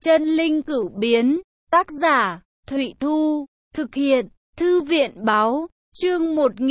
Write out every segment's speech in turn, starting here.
Chân linh cửu biến, tác giả, Thụy Thu, thực hiện, Thư viện báo, chương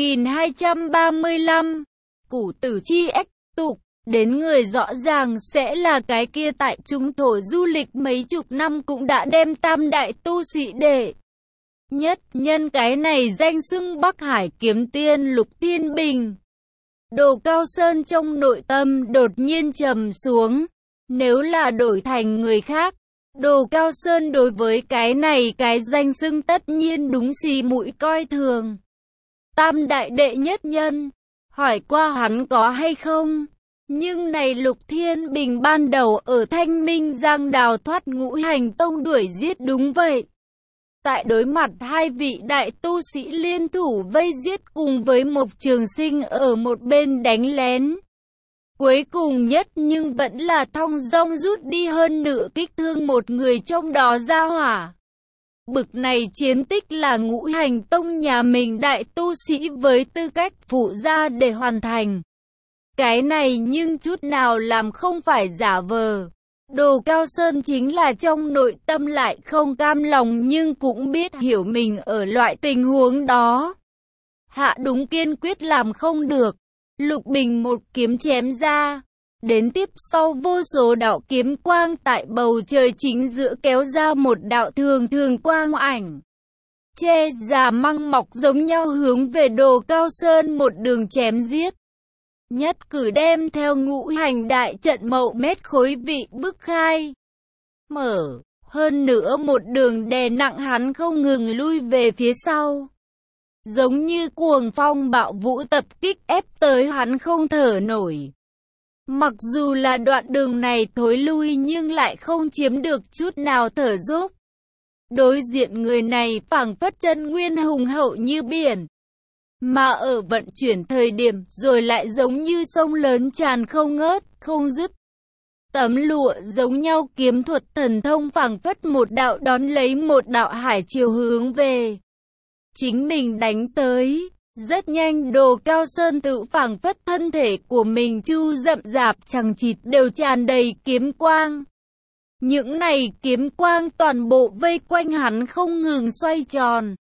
1235, củ tử chi ách tục, đến người rõ ràng sẽ là cái kia tại trung thổ du lịch mấy chục năm cũng đã đem tam đại tu sĩ đệ nhất nhân cái này danh xưng Bắc Hải kiếm tiên Lục Thiên Bình. Đồ Cao Sơn trong nội tâm đột nhiên trầm xuống. Nếu là đổi thành người khác, Đồ Cao Sơn đối với cái này cái danh xưng tất nhiên đúng xì mũi coi thường. Tam đại đệ nhất nhân, hỏi qua hắn có hay không? Nhưng này Lục Thiên Bình ban đầu ở Thanh Minh Giang đào thoát Ngũ Hành Tông đuổi giết đúng vậy. Tại đối mặt hai vị đại tu sĩ liên thủ vây giết cùng với Mộc Trường Sinh ở một bên đánh lén. Cuối cùng nhất nhưng vẫn là thong dong rút đi hơn nửa kích thương một người trong đó ra hỏa. Bực này chiến tích là Ngũ Hành Tông nhà mình đại tu sĩ với tư cách phụ gia để hoàn thành. Cái này nhưng chút nào làm không phải giả vờ. Đồ Cao Sơn chính là trong nội tâm lại không cam lòng nhưng cũng biết hiểu mình ở loại tình huống đó. Hạ đúng kiên quyết làm không được. Lục Bình một kiếm chém ra. Đến tiếp sau vô số đạo kiếm quang tại bầu trời chính giữa kéo ra một đạo thường thường quang ảnh. Che già măng mọc giống nhau hướng về Đồ Cao Sơn một đường chém giết. Nhất cử đem theo Ngũ Hành đại trận mậu mét khối vị bức khai. Mở, hơn nữa một đường đè nặng hắn không ngừng lui về phía sau. Giống như cuồng phong bạo vũ tập kích ép tới hắn không thở nổi. Mặc dù là đoạn đường này thối lui nhưng lại không chiếm được chút nào thở dốc. Đối diện người này phảng phất chân nguyên hùng hậu như biển. Mà ở vận chuyển thời điểm rồi lại giống như sông lớn tràn không ngớt, không dứt. Tấm lụa giống nhau kiếm thuật thần thông phảng phất một đạo đón lấy một đạo hải chiều hướng về. Chính mình đánh tới, rất nhanh Đồ Cao Sơn tự phảng phất thân thể của mình chu rậm rạp chằng chịt đều tràn đầy kiếm quang. Những này kiếm quang toàn bộ vây quanh hắn không ngừng xoay tròn.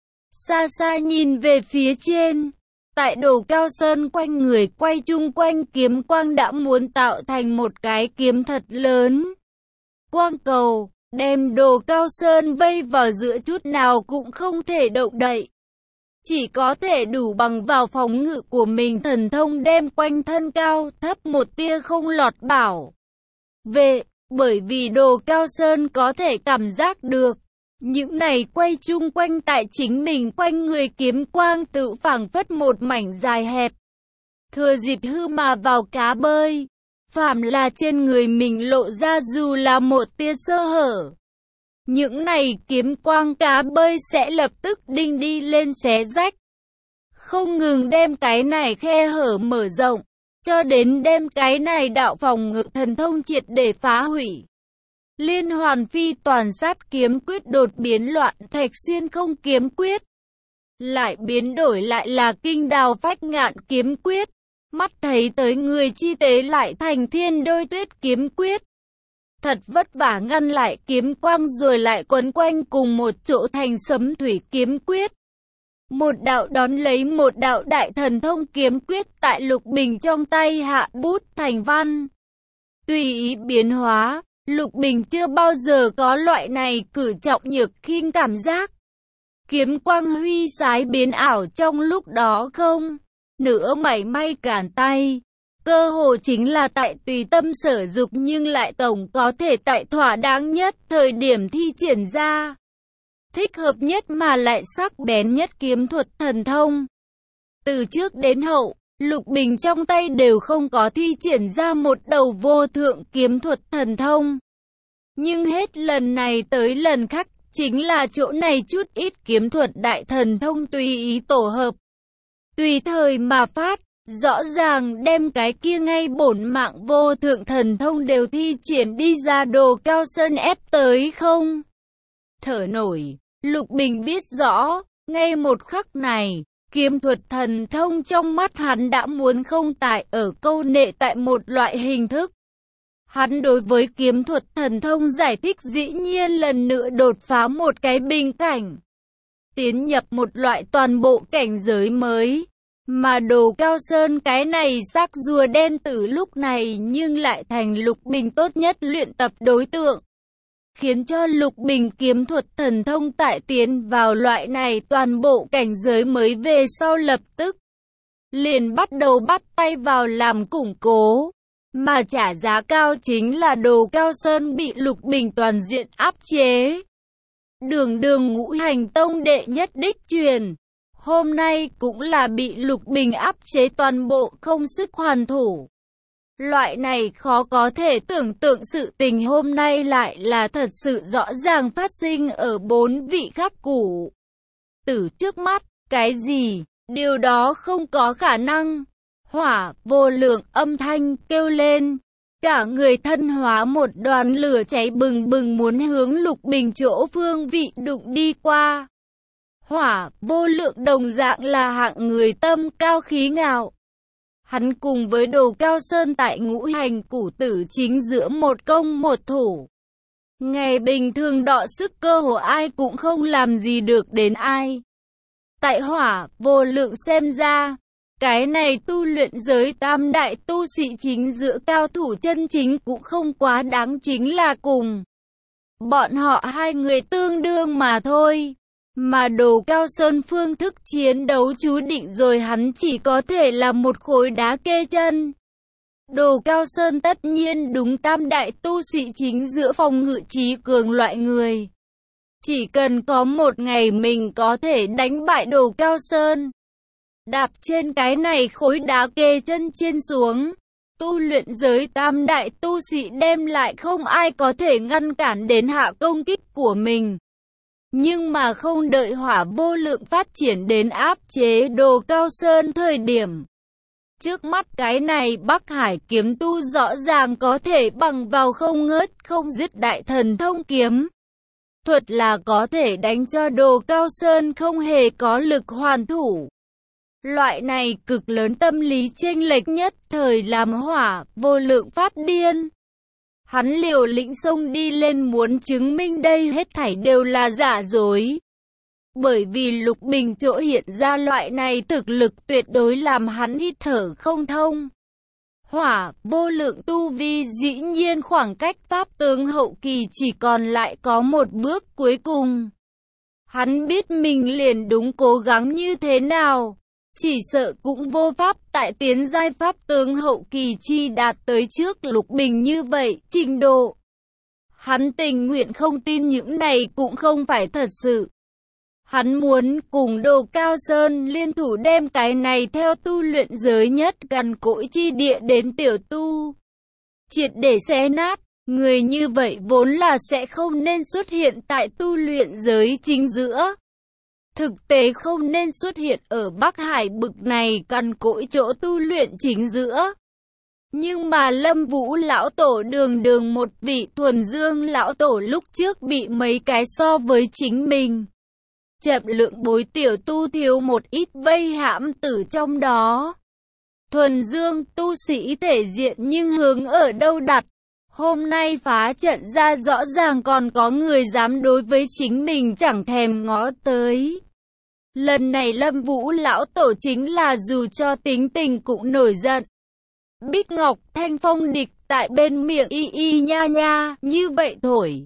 Xa xa nhìn về phía trên, tại Đồ Cao Sơn quanh người quay chung quanh kiếm quang đã muốn tạo thành một cái kiếm thật lớn. Quang cầu, đem Đồ Cao Sơn vây vào giữa chút nào cũng không thể động đậy. Chỉ có thể đủ bằng vào phòng ngự của mình thần thông đem quanh thân cao thấp một tia không lọt bảo vệ, bởi vì Đồ Cao Sơn có thể cảm giác được. Những này quay chung quanh tại chính mình quanh người kiếm quang tự phảng phất một mảnh dài hẹp. Thừa dịp hư mà vào cá bơi. Phàm là trên người mình lộ ra dù là một tia sơ hở. Những này kiếm quang cá bơi sẽ lập tức đinh đi lên xé rách. Không ngừng đem cái này khe hở mở rộng. Cho đến đem cái này đạo phòng ngự thần thông triệt để phá hủy. Liên hoàn phi toàn sát kiếm quyết đột biến loạn thạch xuyên không kiếm quyết. Lại biến đổi lại là kinh đào phách ngạn kiếm quyết. Mắt thấy tới người chi tế lại thành thiên đôi tuyết kiếm quyết. Thật vất vả ngăn lại kiếm quang rồi lại quấn quanh cùng một chỗ thành sấm thủy kiếm quyết. Một đạo đón lấy một đạo đại thần thông kiếm quyết tại Lục Bình trong tay hạ bút thành văn. Tùy ý biến hóa. Lục Bình chưa bao giờ có loại này cử trọng nhược khinh cảm giác. Kiếm quang huy sái biến ảo trong lúc đó không nửa mảy may cản tay. Cơ hồ chính là tại tùy tâm sở dục nhưng lại tổng có thể tại thỏa đáng nhất thời điểm thi triển ra. Thích hợp nhất mà lại sắc bén nhất kiếm thuật thần thông. Từ trước đến hậu, Lục Bình trong tay đều không có thi triển ra một đầu vô thượng kiếm thuật thần thông. Nhưng hết lần này tới lần khác, chính là chỗ này chút ít kiếm thuật đại thần thông tùy ý tổ hợp. Tùy thời mà phát, rõ ràng đem cái kia ngay bổn mạng vô thượng thần thông đều thi triển đi ra. Đồ Cao Sơn ép tới không thở nổi. Lục Bình biết rõ, ngay một khắc này, kiếm thuật thần thông trong mắt hắn đã muốn không tại ở câu nệ tại một loại hình thức. Hắn đối với kiếm thuật thần thông giải thích dĩ nhiên lần nữa đột phá một cái bình cảnh, tiến nhập một loại toàn bộ cảnh giới mới. Mà Đồ Cao Sơn cái này xác rùa đen tử lúc này nhưng lại thành Lục Bình tốt nhất luyện tập đối tượng, khiến cho Lục Bình kiếm thuật thần thông tại tiến vào loại này toàn bộ cảnh giới mới về sau lập tức liền bắt đầu bắt tay vào làm củng cố. Mà trả giá cao chính là Đồ Cao Sơn bị Lục Bình toàn diện áp chế. Đường đường Ngũ Hành Tông đệ nhất đích truyền, hôm nay cũng là bị Lục Bình áp chế toàn bộ, không sức hoàn thủ. Loại này khó có thể tưởng tượng sự tình hôm nay lại là thật sự rõ ràng phát sinh ở 4 vị khắc củ tử trước mắt. Cái gì? Điều đó không có khả năng. Hỏa Vô Lượng âm thanh kêu lên, cả người thân hóa một đoàn lửa cháy bừng bừng muốn hướng Lục Bình chỗ phương vị đụng đi qua. Hỏa Vô Lượng đồng dạng là hạng người tâm cao khí ngạo. Hắn cùng với Đồ Cao Sơn tại Ngũ Hành củ tử chính giữa một công một thủ. Ngày bình thường đọ sức cơ hồ ai cũng không làm gì được đến ai. Tại Hỏa Vô Lượng xem ra, cái này tu luyện giới tam đại tu sĩ chính giữa cao thủ chân chính cũng không quá đáng, chính là cùng bọn họ hai người tương đương mà thôi. Mà Đồ Cao Sơn phương thức chiến đấu chú định rồi, hắn chỉ có thể là một khối đá kê chân. Đồ Cao Sơn tất nhiên đúng tam đại tu sĩ chính giữa phòng ngự trí cường loại người. Chỉ cần có một ngày mình có thể đánh bại Đồ Cao Sơn, đạp trên cái này khối đá kê chân trên xuống, tu luyện giới tam đại tu sĩ đem lại không ai có thể ngăn cản đến hạ công kích của mình. Nhưng mà không đợi Hỏa Vô Lượng phát triển đến áp chế Đồ Cao Sơn thời điểm, trước mắt cái này Bắc Hải kiếm tu rõ ràng có thể bằng vào không ngớt không dứt đại thần thông kiếm thuật là có thể đánh cho Đồ Cao Sơn không hề có lực hoàn thủ. Loại này cực lớn tâm lý chênh lệch nhất thời làm Hỏa Vô Lượng phát điên. Hắn liều lĩnh xông đi lên muốn chứng minh đây hết thảy đều là giả dối. Bởi vì Lục Bình chỗ hiện ra loại này thực lực tuyệt đối làm hắn hít thở không thông. Hỏa Vô Lượng tu vi dĩ nhiên khoảng cách pháp tướng hậu kỳ chỉ còn lại có một bước cuối cùng. Hắn biết mình liền đúng cố gắng như thế nào, chỉ sợ cũng vô pháp tại tiến giai pháp tướng hậu kỳ chi đạt tới trước Lục Bình như vậy trình độ. Hắn tình nguyện không tin những này cũng không phải thật sự. Hắn muốn cùng Đồ Cao Sơn liên thủ đem cái này theo tu luyện giới nhất cằn cỗi chi địa đến tiểu tu triệt để xé nát. Người như vậy vốn là sẽ không nên xuất hiện tại tu luyện giới chính giữa. Thực tế không nên xuất hiện ở Bắc Hải bực này cằn cỗi chỗ tu luyện chính giữa. Nhưng mà Lâm Vũ lão tổ đường đường một vị thuần dương lão tổ lúc trước bị mấy cái so với chính mình chậm lượng bối tiểu tu thiếu một ít vây hãm tử trong đó. Thuần dương tu sĩ thể diện nhưng hướng ở đâu đặt. Hôm nay phá trận ra rõ ràng còn có người dám đối với chính mình chẳng thèm ngó tới. Lần này Lâm Vũ lão tổ chính là dù cho tính tình cũng nổi giận. Bích Ngọc Thanh Phong địch tại bên miệng y y nha nha như vậy thổi.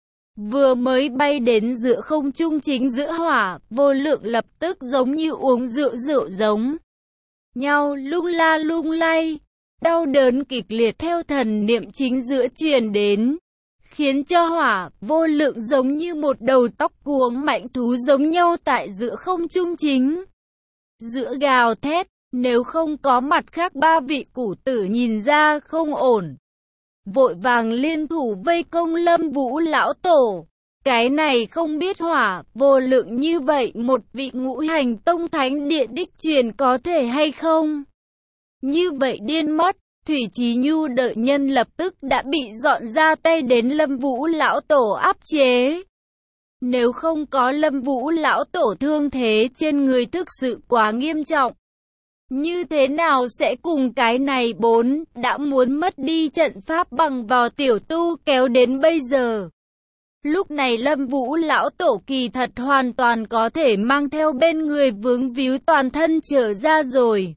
Vừa mới bay đến giữa không trung chính giữa Hỏa Vô Lượng lập tức giống như uống rượu giống nhau lung la lung lay. Đau đớn kịch liệt theo thần niệm chính giữa truyền đến, khiến cho Hỏa Vô Lượng giống như một đầu tóc cuống mạnh thú giống nhau tại giữa không trung chính giữa gào thét. Nếu không có mặt khác ba vị củ tử nhìn ra không ổn, vội vàng liên thủ vây công Lâm Vũ lão tổ. Cái này không biết Hỏa Vô Lượng như vậy một vị Ngũ Hành Tông thánh địa đích truyền có thể hay không? Như vậy điên mất. Thủy Chí Nhu đợi nhân lập tức đã bị dọn ra tay đến Lâm Vũ lão tổ áp chế. Nếu không có Lâm Vũ lão tổ thương thế trên người thực sự quá nghiêm trọng, Như thế nào sẽ cùng cái này bốn đã muốn mất đi trận pháp bằng vào tiểu tu kéo đến bây giờ. Lúc này Lâm Vũ lão tổ kỳ thật hoàn toàn có thể mang theo bên người vướng víu toàn thân trở ra rồi.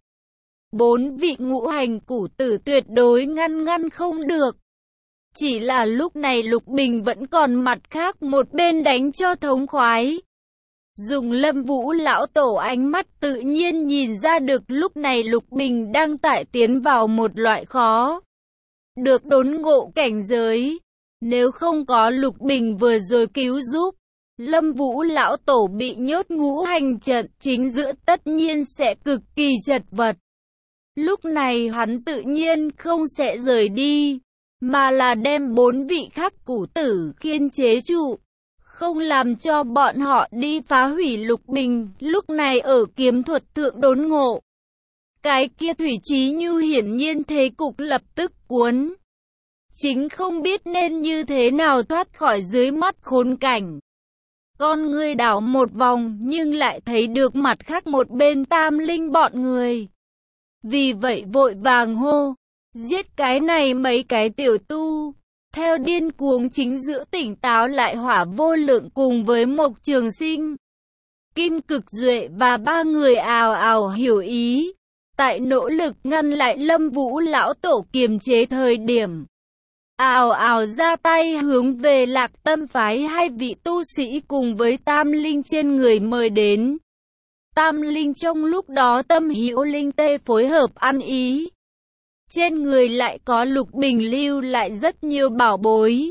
4 vị ngũ hành củ tử tuyệt đối ngăn không được. Chỉ là lúc này Lục Bình vẫn còn mặt khác một bên đánh cho thống khoái. Dùng Lâm Vũ lão tổ ánh mắt tự nhiên nhìn ra được lúc này Lục Bình đang tải tiến vào một loại khó được đốn ngộ cảnh giới. Nếu không có Lục Bình vừa rồi cứu giúp, Lâm Vũ lão tổ bị nhốt ngũ hành trận chính giữa tất nhiên sẽ cực kỳ chật vật. Lúc này hắn tự nhiên không sẽ rời đi, mà là đem 4 vị khắc củ tử khiên chế trụ, không làm cho bọn họ đi phá hủy Lục Bình lúc này ở kiếm thuật thượng đốn ngộ. Cái kia Thủy Chí Nhu hiển nhiên thế cục lập tức cuốn. Chính không biết nên như thế nào thoát khỏi dưới mắt khốn cảnh. Con người đảo một vòng nhưng lại thấy được mặt khác một bên Tam Linh bọn người. Vì vậy vội vàng hô, giết cái này mấy cái tiểu tu. Theo điên cuồng chính giữa tỉnh táo lại Hỏa Vô Lượng cùng với Mộc Trường Sinh, Kim Cực Duệ và 3 người ào ào hiểu ý. Tại nỗ lực ngăn lại Lâm Vũ lão tổ kiềm chế thời điểm, ào ào ra tay hướng về Lạc Tâm phái 2 vị tu sĩ cùng với Tam Linh trên người mời đến. Tam Linh trong lúc đó tâm hữu linh tê phối hợp ăn ý. Trên người lại có Lục Bình lưu lại rất nhiều bảo bối.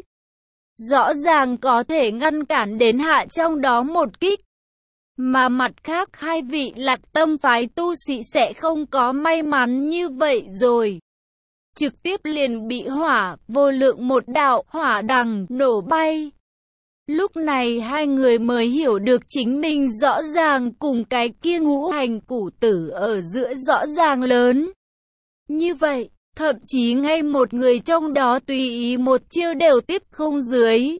Rõ ràng có thể ngăn cản đến hạ trong đó một kích. Mà mặt khác 2 vị Lạc Tâm phái tu sĩ sẽ không có may mắn như vậy rồi. Trực tiếp liền bị Hỏa Vô Lượng một đạo hỏa đằng nổ bay. Lúc này 2 người mới hiểu được chính mình rõ ràng cùng cái kia ngũ hành củ tử ở giữa rõ ràng lớn. Như vậy, thậm chí ngay một người trong đó tùy ý một chiêu đều tiếp không dưới.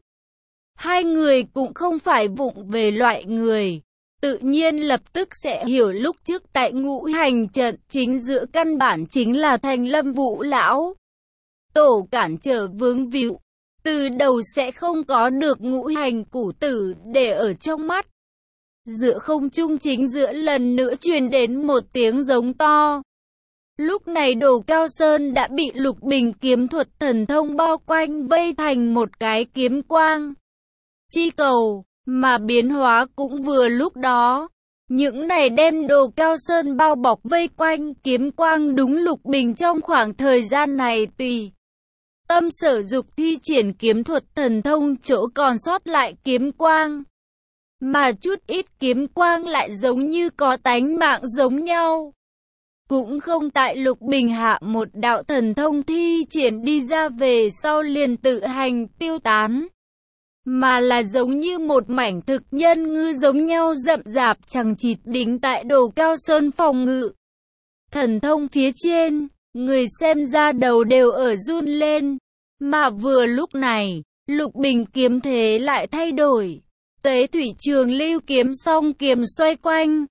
2 người cũng không phải vụng về loại người. Tự nhiên lập tức sẽ hiểu lúc trước tại ngũ hành trận chính giữa căn bản chính là thành Lâm Vũ lão tổ cản trở vướng víu. Từ đầu sẽ không có được ngũ hành củ tử để ở trong mắt. Giữa không trung chính giữa lần nữa truyền đến một tiếng giống to. Lúc này Đồ Cao Sơn đã bị Lục Bình kiếm thuật thần thông bao quanh vây thành một cái kiếm quang chi cầu, mà biến hóa cũng vừa lúc đó. Những này đem Đồ Cao Sơn bao bọc vây quanh kiếm quang đúng Lục Bình trong khoảng thời gian này tùy tâm sở dục thi triển kiếm thuật thần thông chỗ còn sót lại kiếm quang. Mà chút ít kiếm quang lại giống như có tánh mạng giống nhau. Cũng không tại Lục Bình hạ một đạo thần thông thi triển đi ra về sau liền tự hành tiêu tán. Mà là giống như một mảnh thực nhân ngư giống nhau rậm rạp chằng chịt đính tại Đồ Cao Sơn phòng ngự. Thần thông phía trên, người xem ra đầu đều ở run lên. Mà vừa lúc này, Lục Bình kiếm thế lại thay đổi. Tế thủy trường lưu kiếm song kiếm xoay quanh.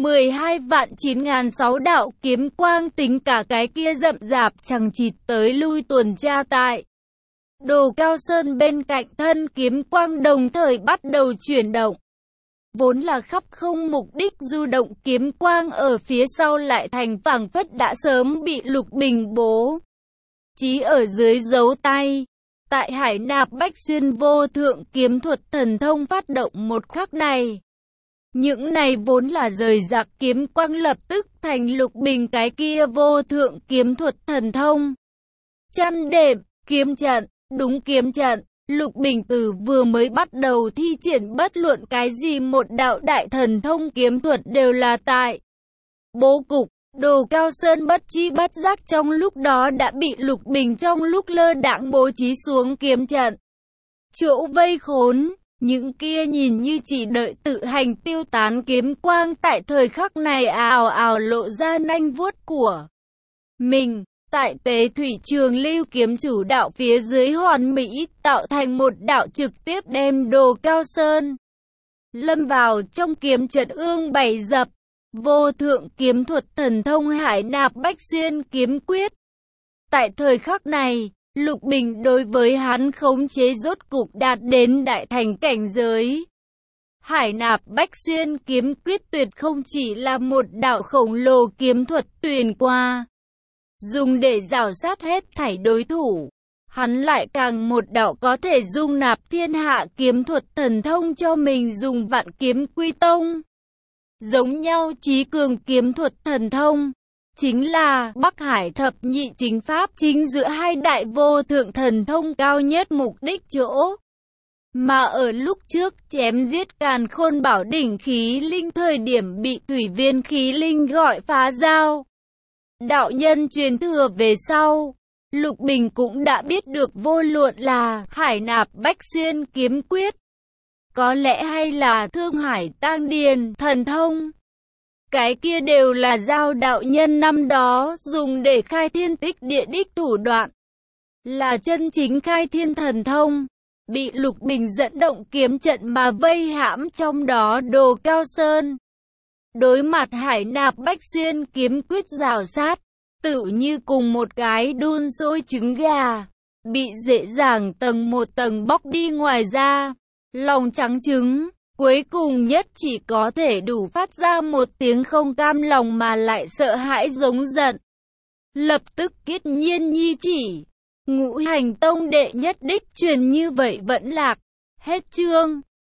12.9.6 đạo kiếm quang tính cả cái kia rậm rạp chằng chịt tới lui tuần tra tại Đồ Cao Sơn bên cạnh thân kiếm quang đồng thời bắt đầu chuyển động. Vốn là khắp không mục đích du động kiếm quang ở phía sau lại thành phảng phất đã sớm bị Lục Bình bố chí ở dưới dấu tay. Tại Hải Nạp Bách Xuyên vô thượng kiếm thuật thần thông phát động một khắc này, những này vốn là rời rạc kiếm quang lập tức thành Lục Bình cái kia vô thượng kiếm thuật thần thông. Chăn đệm, kiếm trận, đúng kiếm trận, Lục Bình từ vừa mới bắt đầu thi triển bất luận cái gì một đạo đại thần thông kiếm thuật đều là tại bố cục. Đồ Cao Sơn bất chi bất giác trong lúc đó đã bị Lục Bình trong lúc lơ đãng bố trí xuống kiếm trận. Chỗ vây khốn, những kia nhìn như chỉ đợi tự hành tiêu tán kiếm quang tại thời khắc này ào ào lộ ra nanh vuốt của mình. Tại Tế Thủy Trường lưu kiếm chủ đạo phía dưới hoàn mỹ tạo thành một đạo trực tiếp đem Đồ Cao Sơn lâm vào trong kiếm trận ương bảy dập. vô thượng kiếm thuật thần thông Hải Nạp Bách Xuyên kiếm quyết. Tại thời khắc này, Lục Bình đối với hắn khống chế rốt cục đạt đến đại thành cảnh giới. Hải Nạp Bách Xuyên kiếm quyết tuyệt không chỉ là một đạo khổng lồ kiếm thuật tuyền qua, dùng để rào sát hết thảy đối thủ. Hắn lại càng một đạo có thể dung nạp thiên hạ kiếm thuật thần thông cho mình dùng Vạn Kiếm Quy Tông. Giống nhau chí cường kiếm thuật thần thông, chính là Bắc Hải thập nhị chính pháp chính giữa hai đại vô thượng thần thông cao nhất mục đích chỗ. Mà ở lúc trước chém giết Càn Khôn Bảo đỉnh khí linh thời điểm bị Thủy Viên khí linh gọi phá giao, đạo nhân truyền thừa về sau, Lục Bình cũng đã biết được vô luận là Hải Nạp Bách Xuyên kiếm quyết, có lẽ hay là Thương Hải Tang Điền thần thông, cái kia đều là giao đạo nhân năm đó dùng để khai thiên tích địa đích thủ đoạn, là chân chính khai thiên thần thông, bị Lục Bình dẫn động kiếm trận mà vây hãm trong đó Đồ Cao Sơn. Đối mặt Hải Nạp Bách Xuyên kiếm quyết rào sát, tựu như cùng một cái đun sôi trứng gà, bị dễ dàng tầng một tầng bóc đi ngoài ra, lòng trắng trứng, cuối cùng nhất chỉ có thể đủ phát ra một tiếng không cam lòng mà lại sợ hãi giống giận. Lập tức Kiết Nhiên nhi chỉ, Ngũ Hành Tông đệ nhất đích truyền như vậy vẫn lạc. Hết chương.